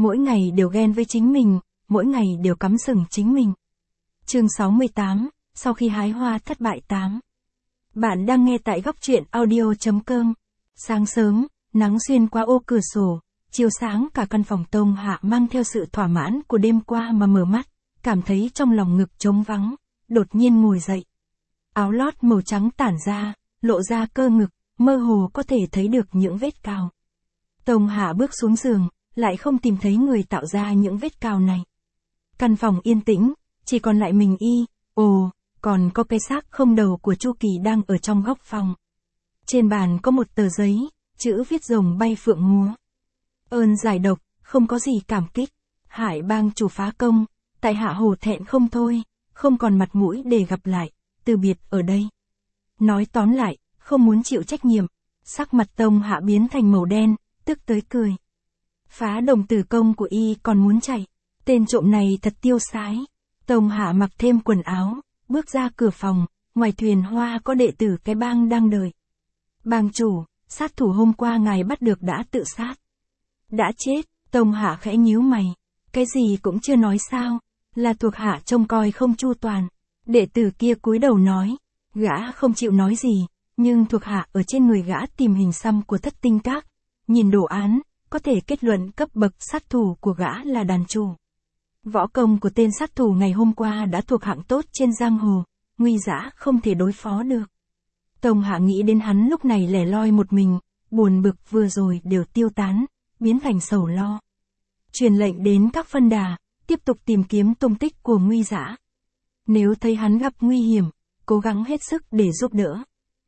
mỗi ngày đều ghen với chính mình, mỗi ngày đều cắm sừng chính mình. Chương 68, sau khi hái hoa thất bại 8. Bạn đang nghe tại góc truyện audio.com. Sáng sớm, nắng xuyên qua ô cửa sổ, chiếu sáng cả căn phòng. Tông Hạ mang theo sự thỏa mãn của đêm qua mà mở mắt, cảm thấy trong lòng ngực trống vắng, đột nhiên ngồi dậy. Áo lót màu trắng tản ra, lộ ra cơ ngực, mơ hồ có thể thấy được những vết cào. Tông Hạ bước xuống giường, lại không tìm thấy người tạo ra những vết cào này. Căn phòng yên tĩnh, chỉ còn lại mình y, còn có cái xác không đầu của Chu Kỳ đang ở trong góc phòng. Trên bàn có một tờ giấy, chữ viết rồng bay phượng múa. Ơn giải độc, không có gì cảm kích. Hải bang chủ phá công, tại hạ hổ thẹn không thôi, không còn mặt mũi để gặp lại, từ biệt ở đây. Nói tóm lại, không muốn chịu trách nhiệm. Sắc mặt Tông Hạ biến thành màu đen, tức tới cười. Phá đồng tử công của y còn muốn chạy. Tên trộm này thật tiêu sái. Tông Hạ mặc thêm quần áo, bước ra cửa phòng, ngoài thuyền hoa có đệ tử cái bang đang đợi. Bang chủ, sát thủ hôm qua ngài bắt được đã tự sát. Đã chết, Tông Hạ khẽ nhíu mày. Cái gì cũng chưa nói sao, là thuộc hạ trông coi không chu toàn. Đệ tử kia cúi đầu nói, gã không chịu nói gì, nhưng thuộc hạ ở trên người gã tìm hình xăm của Thất Tinh Các. Nhìn đồ án, có thể kết luận cấp bậc sát thủ của gã là đàn chủ. Võ công của tên sát thủ ngày hôm qua đã thuộc hạng tốt trên giang hồ, nguy dã không thể đối phó được. Tông Hạ nghĩ đến hắn lúc này lẻ loi một mình, buồn bực vừa rồi đều tiêu tán, biến thành sầu lo. Truyền lệnh đến các phân đà, tiếp tục tìm kiếm tung tích của nguy dã. Nếu thấy hắn gặp nguy hiểm, cố gắng hết sức để giúp đỡ.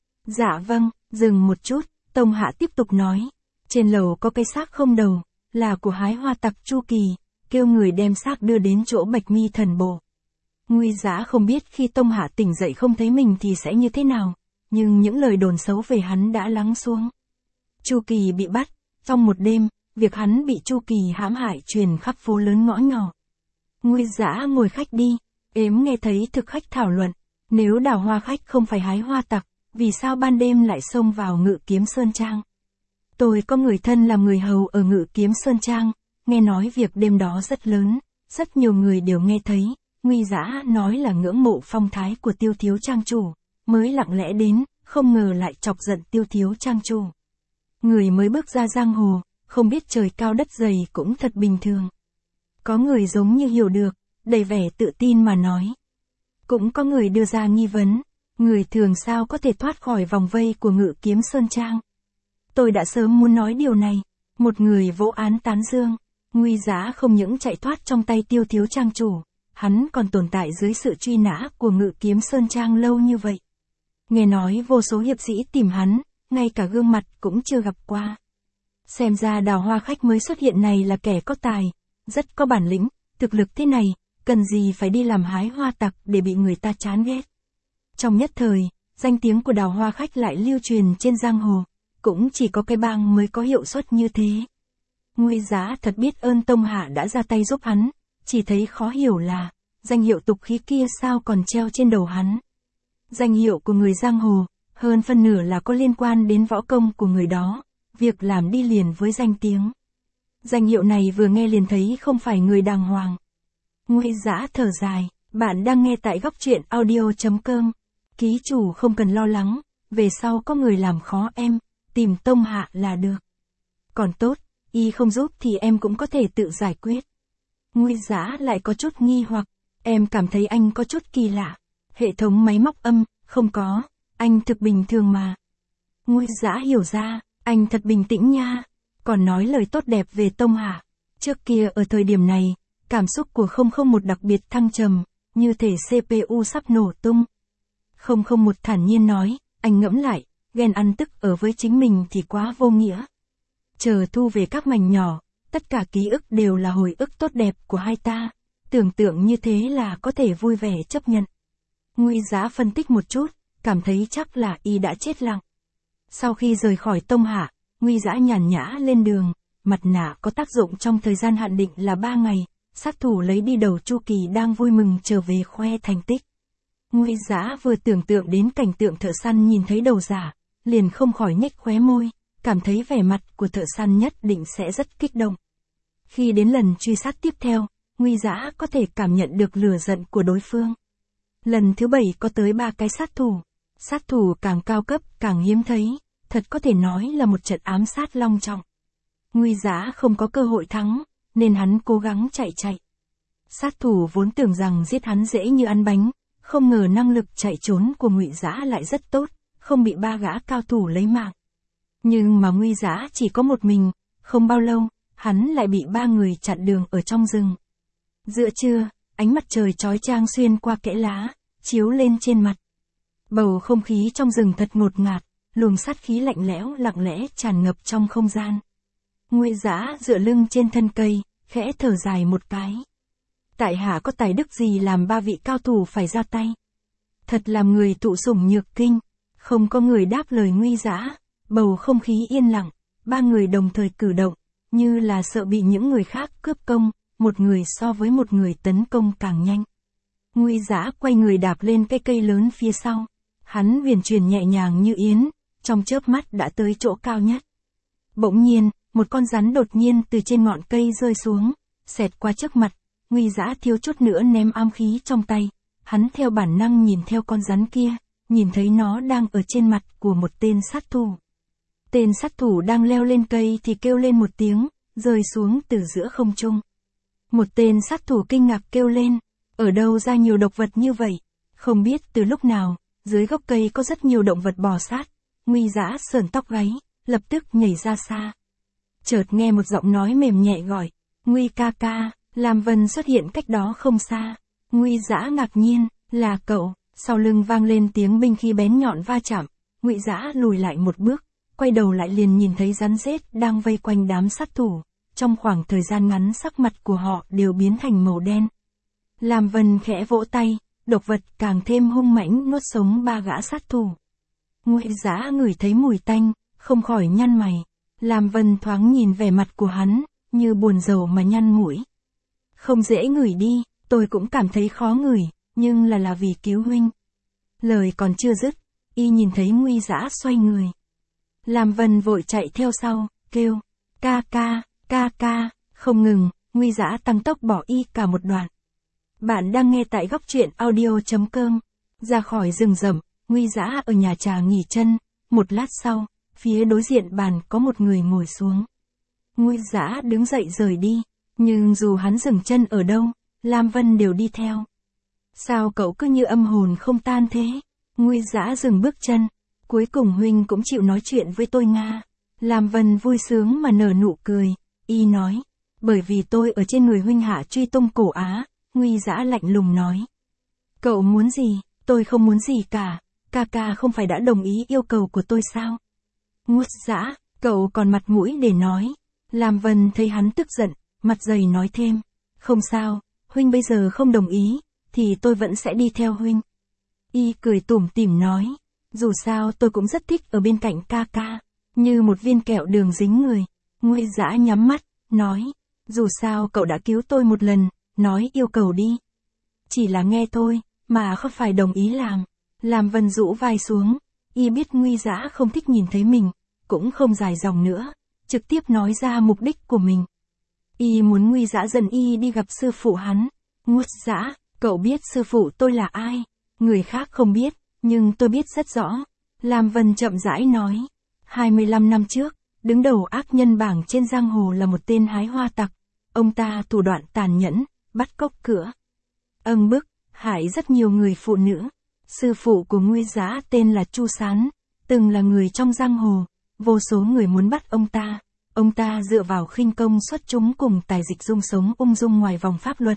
Dạ vâng, dừng một chút, Tông Hạ tiếp tục nói. Trên lầu có cái xác không đầu, là của hái hoa tặc Chu Kỳ, kêu người đem xác đưa đến chỗ Bạch Mi thần bộ. Nguy dã không biết khi Tông Hạ tỉnh dậy không thấy mình thì sẽ như thế nào, nhưng những lời đồn xấu về hắn đã lắng xuống. Chu Kỳ bị bắt, trong một đêm, việc hắn bị Chu Kỳ hãm hại truyền khắp phố lớn ngõ nhỏ. Nguy dã ngồi khách đi, nghe thấy thực khách thảo luận, nếu Đào Hoa khách không phải hái hoa tặc, vì sao ban đêm lại xông vào Ngự Kiếm Sơn Trang? Tôi có người thân làm người hầu ở Ngự Kiếm Sơn Trang, nghe nói việc đêm đó rất lớn, rất nhiều người đều nghe thấy, Nguy dã nói là ngưỡng mộ phong thái của Tiêu thiếu trang chủ, mới lặng lẽ đến, không ngờ lại chọc giận Tiêu thiếu trang chủ. Người mới bước ra giang hồ, không biết trời cao đất dày cũng thật bình thường. Có người giống như hiểu được, đầy vẻ tự tin mà nói. Cũng có người đưa ra nghi vấn, người thường sao có thể thoát khỏi vòng vây của Ngự Kiếm Sơn Trang. Tôi đã sớm muốn nói điều này, một người vỗ án tán dương. Nguy dã không những chạy thoát trong tay Tiêu thiếu trang chủ, hắn còn tồn tại dưới sự truy nã của Ngự Kiếm Sơn Trang lâu như vậy. Nghe nói vô số hiệp sĩ tìm hắn, ngay cả gương mặt cũng chưa gặp qua. Xem ra Đào Hoa khách mới xuất hiện này là kẻ có tài, rất có bản lĩnh, thực lực thế này, cần gì phải đi làm hái hoa tặc để bị người ta chán ghét. Trong nhất thời, danh tiếng của Đào Hoa khách lại lưu truyền trên giang hồ, cũng chỉ có cái bang mới có hiệu suất như thế. Nguy dã thật biết ơn Tông Hạ đã ra tay giúp hắn, chỉ thấy khó hiểu là, danh hiệu tục khí kia sao còn treo trên đầu hắn. Danh hiệu của người giang hồ, hơn phân nửa là có liên quan đến võ công của người đó, việc làm đi liền với danh tiếng. Danh hiệu này vừa nghe liền thấy không phải người đàng hoàng. Nguy dã thở dài, bạn đang nghe tại góc truyện audio.com. Ký chủ không cần lo lắng, về sau có người làm khó em, tìm Tông Hạ là được. Còn tốt, y không giúp thì em cũng có thể tự giải quyết. Nguy dã lại có chút nghi hoặc, em cảm thấy anh có chút kỳ lạ. Hệ thống máy móc âm, không có, anh thực bình thường mà. Nguy dã hiểu ra, anh thật bình tĩnh nha, còn nói lời tốt đẹp về Tông Hạ. Trước kia ở thời điểm này, cảm xúc của 001 đặc biệt thăng trầm, như thể CPU sắp nổ tung. 001 thản nhiên nói, anh ngẫm lại, ghen ăn tức ở với chính mình thì quá vô nghĩa. Chờ thu về các mảnh nhỏ, tất cả ký ức đều là hồi ức tốt đẹp của hai ta, tưởng tượng như thế là có thể vui vẻ chấp nhận. Nguy dã phân tích một chút, cảm thấy chắc là y đã chết lặng. Sau khi rời khỏi Tông Hạ, Nguy dã nhàn nhã lên đường, mặt nạ có tác dụng trong thời gian hạn định là 3 ngày, sát thủ lấy đi đầu Chu Kỳ đang vui mừng trở về khoe thành tích. Nguy dã vừa tưởng tượng đến cảnh tượng thợ săn nhìn thấy đầu giả, liền không khỏi nhếch khóe môi, cảm thấy vẻ mặt của thợ săn nhất định sẽ rất kích động. Khi đến lần truy sát tiếp theo, Nguy Dã có thể cảm nhận được lửa giận của đối phương. Lần thứ 7 có tới 3 cái sát thủ. Sát thủ càng cao cấp càng hiếm thấy, thật có thể nói là một trận ám sát long trọng. Nguy Dã không có cơ hội thắng, nên hắn cố gắng chạy. Sát thủ vốn tưởng rằng giết hắn dễ như ăn bánh, không ngờ năng lực chạy trốn của Ngụy Dã lại rất tốt, không bị 3 gã cao thủ lấy mạng. Nhưng mà Nguy Dã chỉ có một mình, không bao lâu, hắn lại bị 3 người chặn đường ở trong rừng. Giữa trưa, ánh mặt trời chói chang xuyên qua kẽ lá, chiếu lên trên mặt. Bầu không khí trong rừng thật ngột ngạt, luồng sát khí lạnh lẽo lặng lẽ tràn ngập trong không gian. Nguy Dã dựa lưng trên thân cây, khẽ thở dài một cái. Tại hạ có tài đức gì làm 3 vị cao thủ phải ra tay? Thật làm người tụ sủng nhược kinh. Không có người đáp lời Nguy Dã, bầu không khí yên lặng, 3 người đồng thời cử động, như là sợ bị những người khác cướp công, một người so với một người tấn công càng nhanh. Nguy Dã quay người đạp lên cái cây lớn phía sau. Hắn huyền chuyển nhẹ nhàng như yến, trong chớp mắt đã tới chỗ cao nhất. Bỗng nhiên, một con rắn đột nhiên từ trên ngọn cây rơi xuống, xẹt qua trước mặt. Nguy Dã thiếu chút nữa ném ám khí trong tay. Hắn theo bản năng nhìn theo con rắn kia, nhìn thấy nó đang ở trên mặt của một tên sát thủ. Tên sát thủ đang leo lên cây thì kêu lên một tiếng, rơi xuống từ giữa không trung. Một tên sát thủ kinh ngạc kêu lên, ở đâu ra nhiều độc vật như vậy? Không biết từ lúc nào, dưới gốc cây có rất nhiều động vật bò sát. Nguy Dã sởn tóc gáy, lập tức nhảy ra xa. Chợt nghe một giọng nói mềm nhẹ gọi, Nguy ca ca. Lam Vân xuất hiện cách đó không xa. Nguy Dã ngạc nhiên, là cậu. Sau lưng vang lên tiếng binh khí bén nhọn va chạm. Ngụy Dã lùi lại một bước, quay đầu lại liền nhìn thấy rắn rết đang vây quanh đám sát thủ. Trong khoảng thời gian ngắn sắc mặt của họ đều biến thành màu đen. Lam Vân khẽ vỗ tay, độc vật càng thêm hung mãnh nuốt sống 3 gã sát thủ. Ngụy Dã ngửi thấy mùi tanh, không khỏi nhăn mày. Lam Vân thoáng nhìn vẻ mặt của hắn, như buồn rầu mà nhăn mũi. Không dễ ngửi đi, tôi cũng cảm thấy khó ngửi, nhưng là vì cứu huynh. Lời còn chưa dứt, y nhìn thấy Nguy Dã xoay người. Lam Vân vội chạy theo sau, kêu, ca ca, không ngừng, Nguy Dã tăng tốc bỏ y cả một đoạn. Bạn đang nghe tại góc truyện audio.com. Ra khỏi rừng rậm, Nguy Dã ở nhà trà nghỉ chân, một lát sau, phía đối diện bàn có một người ngồi xuống. Nguy Dã đứng dậy rời đi, nhưng dù hắn dừng chân ở đâu, Lam Vân đều đi theo. Sao cậu cứ như âm hồn không tan thế? Nguy Dã dừng bước chân, cuối cùng huynh cũng chịu nói chuyện với tôi nga. Lam Vân vui sướng mà nở nụ cười, y nói, bởi vì tôi ở trên người huynh hạ truy tung cổ Á. Nguy Dã lạnh lùng nói. Cậu muốn gì? Tôi không muốn gì cả, ca không phải đã đồng ý yêu cầu của tôi sao? Nguy Dã, cậu còn mặt mũi để nói. Lam Vân thấy hắn tức giận, mặt dày nói thêm, không sao, huynh bây giờ không đồng ý, thì tôi vẫn sẽ đi theo huynh. Y cười tủm tỉm nói, dù sao tôi cũng rất thích ở bên cạnh ca, như một viên kẹo đường dính người. Nguy Dã nhắm mắt, nói, dù sao cậu đã cứu tôi một lần, nói yêu cầu đi. Chỉ là nghe thôi, mà không phải đồng ý làm. Lam Vân rũ vai xuống, y biết Nguy Dã không thích nhìn thấy mình, cũng không dài dòng nữa, trực tiếp nói ra mục đích của mình. Y muốn Nguy Dã dẫn y đi gặp sư phụ hắn. Nguy Dã, cậu biết sư phụ tôi là ai? Người khác không biết, nhưng tôi biết rất rõ. Lam Vân chậm rãi nói. 25 năm trước, đứng đầu ác nhân bảng trên giang hồ là một tên hái hoa tặc. Ông ta thủ đoạn tàn nhẫn, bắt cóc cửa, bức, hại rất nhiều người phụ nữ. Sư phụ của Nguy Dã tên là Chu Sán, từng là người trong giang hồ. Vô số người muốn bắt ông ta. Ông ta dựa vào khinh công xuất chúng cùng tài dịch dung sống ung dung ngoài vòng pháp luật.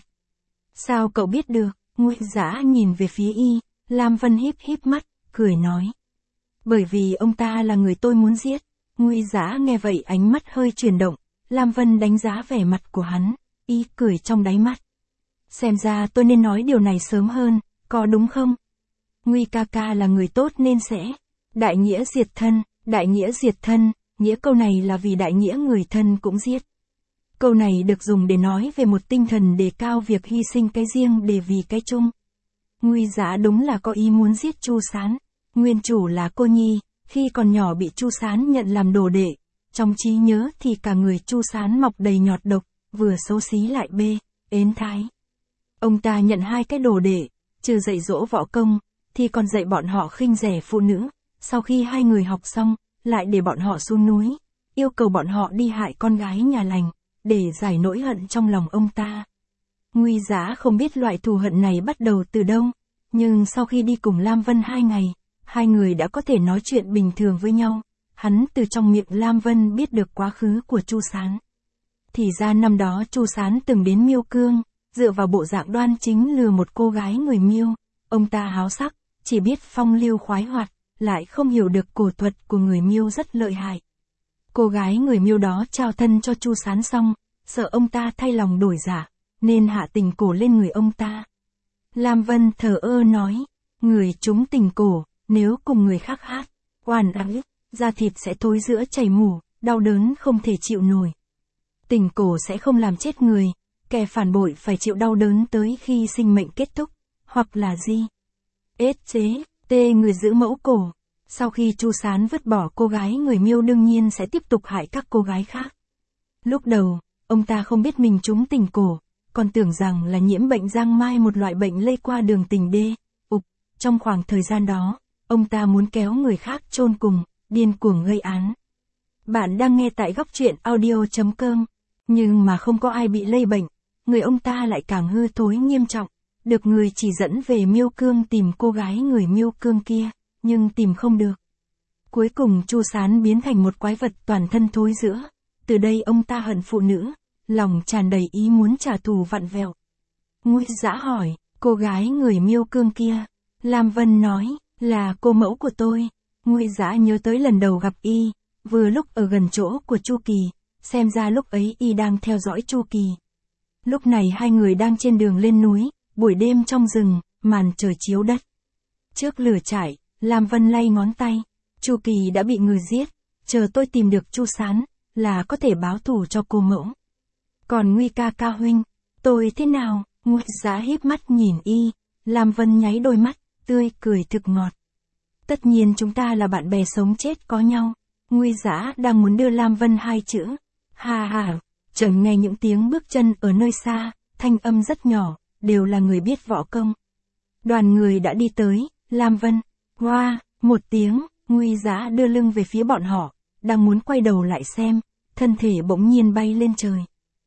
Sao cậu biết được? Nguy Dã nhìn về phía y, Lam Vân híp mắt, cười nói. Bởi vì ông ta là người tôi muốn giết. Nguy Dã nghe vậy ánh mắt hơi chuyển động, Lam Vân đánh giá vẻ mặt của hắn, y cười trong đáy mắt. Xem ra tôi nên nói điều này sớm hơn, có đúng không? Nguy ca là người tốt nên sẽ. Đại nghĩa diệt thân, nghĩa câu này là vì đại nghĩa người thân cũng giết. Câu này được dùng để nói về một tinh thần đề cao việc hy sinh cái riêng để vì cái chung. Nguy Dã đúng là có ý muốn giết Chu Sán. Nguyên chủ là cô nhi, khi còn nhỏ bị Chu Sán nhận làm đồ đệ. Trong trí nhớ thì cả người Chu Sán mọc đầy nhọt độc, vừa xấu xí lại ến thái. Ông ta nhận 2 cái đồ đệ, trừ dạy dỗ võ công, thì còn dạy bọn họ khinh rẻ phụ nữ. Sau khi 2 người học xong, lại để bọn họ xuống núi, yêu cầu bọn họ đi hại con gái nhà lành, để giải nỗi hận trong lòng ông ta. Nguy Giá không biết loại thù hận này bắt đầu từ đâu, nhưng sau khi đi cùng Lam Vân 2 ngày, 2 người đã có thể nói chuyện bình thường với nhau. Hắn từ trong miệng Lam Vân biết được quá khứ của Chu Sán. Thì ra năm đó Chu Sán từng đến Miêu Cương, dựa vào bộ dạng đoan chính lừa một cô gái người Miêu. Ông ta háo sắc, chỉ biết phong lưu khoái hoạt, lại không hiểu được cổ thuật của người Miêu rất lợi hại. Cô gái người Miêu đó trao thân cho Chu Sán xong, sợ ông ta thay lòng đổi dạ, nên hạ tình cổ lên người ông ta. Lam Vân thờ ơ nói, người trúng tình cổ, nếu cùng người khác hát, oàn ái, da thịt sẽ thối rữa chảy mủ, đau đớn không thể chịu nổi. Tình cổ sẽ không làm chết người, kẻ phản bội phải chịu đau đớn tới khi sinh mệnh kết thúc, hoặc là gì? Ết chế, tê người giữ mẫu cổ. Sau khi Chu Sán vứt bỏ cô gái người Miêu đương nhiên sẽ tiếp tục hại các cô gái khác. Lúc đầu, ông ta không biết mình trúng tình cổ, còn tưởng rằng là nhiễm bệnh giang mai, một loại bệnh lây qua đường tình đê. Trong khoảng thời gian đó, ông ta muốn kéo người khác chôn cùng, điên cuồng gây án. Bạn đang nghe tại góc truyện audio.com, nhưng mà không có ai bị lây bệnh, người ông ta lại càng hư thối nghiêm trọng, được người chỉ dẫn về Miêu Cương tìm cô gái người Miêu Cương kia, nhưng tìm không được. Cuối cùng Chu Sán biến thành một quái vật toàn thân thối rữa, từ đây ông ta hận phụ nữ, lòng tràn đầy ý muốn trả thù vặn vẹo. Nguy Dã hỏi, cô gái người Miêu Cương kia, Lam Vân nói, là cô mẫu của tôi. Nguy Dã nhớ tới lần đầu gặp y, vừa lúc ở gần chỗ của Chu Kỳ, xem ra lúc ấy y đang theo dõi Chu Kỳ. Lúc này 2 người đang trên đường lên núi, buổi đêm trong rừng, màn trời chiếu đất. Trước lửa trại, Lam Vân lay ngón tay, Chu Kỳ đã bị người giết, chờ tôi tìm được Chu Sán, là có thể báo thù cho cô mẫu. Còn Nguy ca ca huynh, tôi thế nào? Nguy Dã híp mắt nhìn y, Lam Vân nháy đôi mắt, tươi cười thực ngọt. Tất nhiên chúng ta là bạn bè sống chết có nhau. Nguy Dã đang muốn đưa Lam Vân 2 chữ. Ha ha, chợt nghe những tiếng bước chân ở nơi xa, thanh âm rất nhỏ, đều là người biết võ công. Đoàn người đã đi tới, Lam Vân, hoa, một tiếng, Nguy Dã đưa lưng về phía bọn họ, đang muốn quay đầu lại xem, thân thể bỗng nhiên bay lên trời.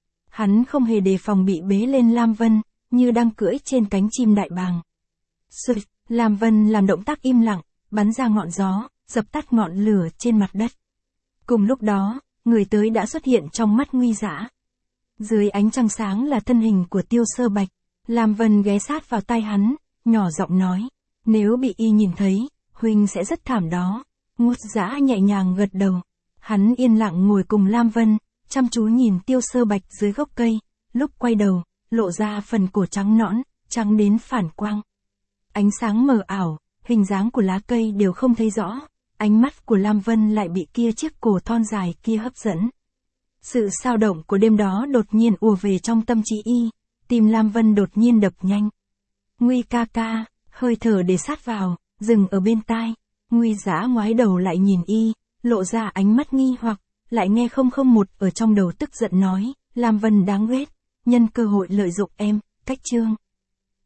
Hắn không hề đề phòng bị bế lên Lam Vân, như đang cưỡi trên cánh chim đại bàng. Sụt, Lam Vân làm động tác im lặng, bắn ra ngọn gió, dập tắt ngọn lửa trên mặt đất. Cùng lúc đó, người tới đã xuất hiện trong mắt Nguy Dã. Dưới ánh trăng sáng là thân hình của Tiêu Sơ Bạch. Lam Vân ghé sát vào tai hắn, nhỏ giọng nói, nếu bị y nhìn thấy, huynh sẽ rất thảm đó. Nguy Dã nhẹ nhàng gật đầu. Hắn yên lặng ngồi cùng Lam Vân, chăm chú nhìn Tiêu Sơ Bạch dưới gốc cây, lúc quay đầu, lộ ra phần cổ trắng nõn, trắng đến phản quang. Ánh sáng mờ ảo, hình dáng của lá cây đều không thấy rõ, ánh mắt của Lam Vân lại bị kia chiếc cổ thon dài kia hấp dẫn. Sự xao động của đêm đó đột nhiên ùa về trong tâm trí y, tim Lam Vân đột nhiên đập nhanh. Nguy ca ca, hơi thở để sát vào, dừng ở bên tai. Nguy Dã ngoái đầu lại nhìn y, lộ ra ánh mắt nghi hoặc, lại nghe 001 ở trong đầu tức giận nói, Lam Vân đáng ghét, nhân cơ hội lợi dụng em, cách chương.